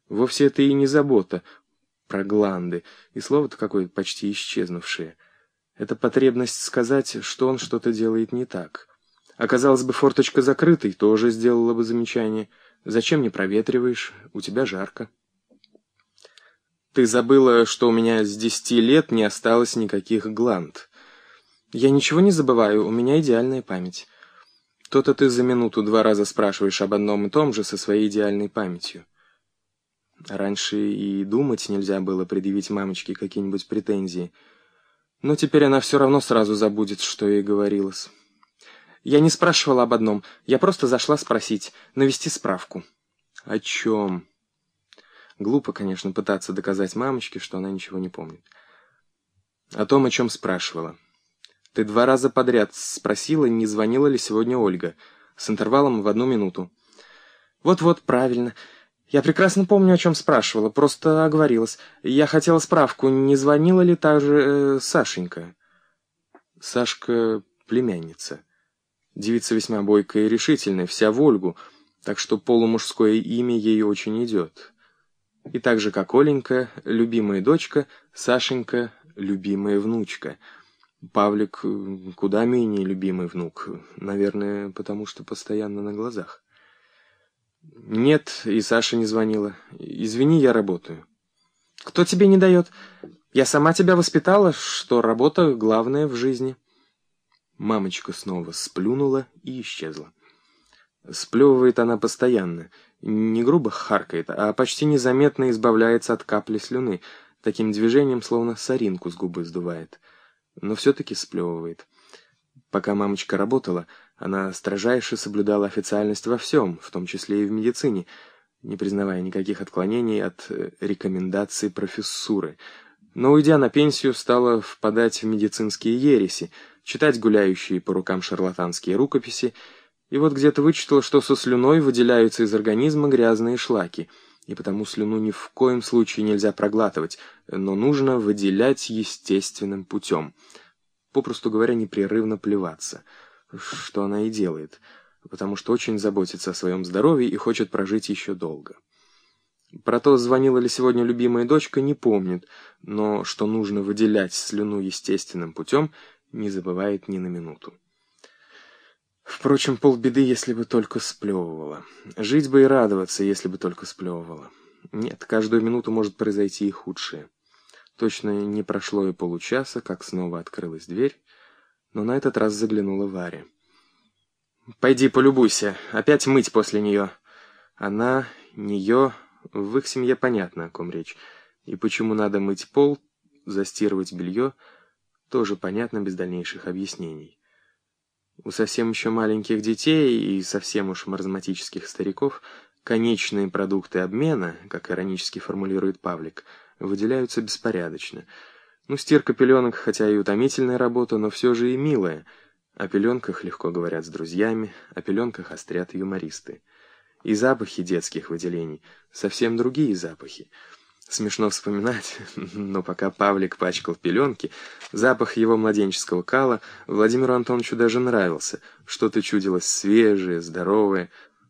Вовсе это и не забота про гланды, и слово-то какое-то почти исчезнувшее. Это потребность сказать, что он что-то делает не так. Оказалось бы, форточка закрытой, тоже сделала бы замечание. Зачем не проветриваешь? У тебя жарко. Ты забыла, что у меня с 10 лет не осталось никаких гланд. Я ничего не забываю, у меня идеальная память. То-то ты за минуту 2 раза спрашиваешь об одном и том же со своей идеальной памятью. Раньше и думать нельзя было предъявить мамочке какие-нибудь претензии. Но теперь она все равно сразу забудет, что ей говорилось. Я не спрашивала об одном, я просто зашла спросить, навести справку. О чем? Глупо, конечно, пытаться доказать мамочке, что она ничего не помнит. О том, о чем спрашивала. Ты 2 раза подряд спросила, не звонила ли сегодня Ольга, с интервалом в 1 минуту. Вот-вот, правильно. Я прекрасно помню, о чем спрашивала, просто оговорилась. Я хотела справку, не звонила ли та же Сашенька. Сашка — племянница. Девица весьма бойкая и решительная, вся в Ольгу, так что полумужское имя ей очень идет. И так же, как Оленька, любимая дочка, Сашенька — любимая внучка. Павлик куда менее любимый внук, наверное, потому что постоянно на глазах. Нет, и Саша не звонила. Извини, я работаю. Кто тебе не дает? Я сама тебя воспитала, что работа главная в жизни. Мамочка снова сплюнула и исчезла. Сплевывает она постоянно. Не грубо харкает, а почти незаметно избавляется от капли слюны. Таким движением, словно соринку с губы сдувает. Но все-таки сплевывает. Пока мамочка работала, она строжайше соблюдала официальность во всем, в том числе и в медицине, не признавая никаких отклонений от рекомендаций профессуры. Но, уйдя на пенсию, стала впадать в медицинские ереси, читать гуляющие по рукам шарлатанские рукописи, и вот где-то вычитала, что со слюной выделяются из организма грязные шлаки, и потому слюну ни в коем случае нельзя проглатывать, но нужно выделять естественным путем. Попросту говоря, непрерывно плеваться, что она и делает, потому что очень заботится о своем здоровье и хочет прожить еще долго. Про то, звонила ли сегодня любимая дочка, не помнит, но что нужно выделять слюну естественным путем, не забывает ни на минуту. Впрочем, полбеды, если бы только сплевывала. Жить бы и радоваться, если бы только сплевывала. Нет, каждую минуту может произойти и худшее. Точно не прошло и получаса, как снова открылась дверь, но на этот раз заглянула Варя. «Пойди полюбуйся, опять мыть после нее». Она, нее, в их семье понятно, о ком речь. И почему надо мыть пол, застирывать белье, тоже понятно без дальнейших объяснений. У совсем еще маленьких детей и совсем уж маразматических стариков конечные продукты обмена, как иронически формулирует Павлик, выделяются беспорядочно. Ну, стирка пеленок, хотя и утомительная работа, но все же и милая. О пеленках легко говорят с друзьями, о пеленках острят юмористы. И запахи детских выделений совсем другие запахи. Смешно вспоминать, но пока Павлик пачкал пеленки, запах его младенческого кала Владимиру Антоновичу даже нравился. Что-то чудилось свежее, здоровое.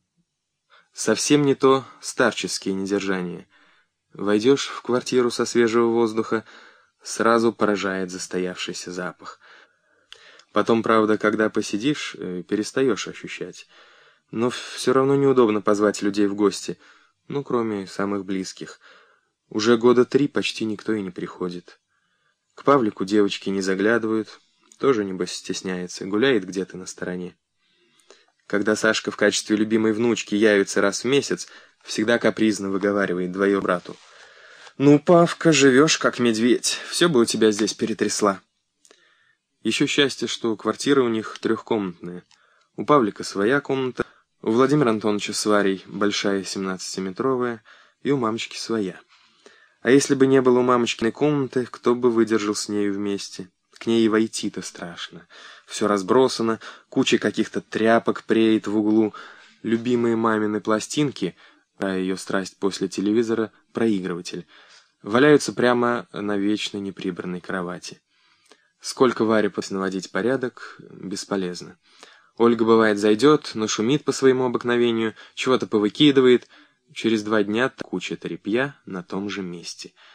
Совсем не то старческие недержания. Войдешь в квартиру со свежего воздуха, сразу поражает застоявшийся запах. Потом, правда, когда посидишь, перестаешь ощущать. Но все равно неудобно позвать людей в гости, ну, кроме самых близких. Уже 3 года почти никто и не приходит. К Павлику девочки не заглядывают, тоже, небось, стесняется, гуляет где-то на стороне. Когда Сашка в качестве любимой внучки явится раз в месяц, всегда капризно выговаривает двоебрату: «Ну, Павка, живешь как медведь, все бы у тебя здесь перетрясла». Еще счастье, что квартира у них 3-комнатная. У Павлика своя комната, у Владимира Антоновича с Варей большая 17-метровая, и у мамочки своя. А если бы не было у мамочкиной комнаты, кто бы выдержал с нею вместе? К ней и войти-то страшно. Все разбросано, куча каких-то тряпок преет в углу, любимые мамины пластинки, а ее страсть после телевизора — проигрыватель, валяются прямо на вечно неприбранной кровати. Сколько Варе после наводить порядок, бесполезно. Ольга, бывает, зайдет, но шумит по своему обыкновению, чего-то повыкидывает, Через 2 дня куча тряпья на том же месте.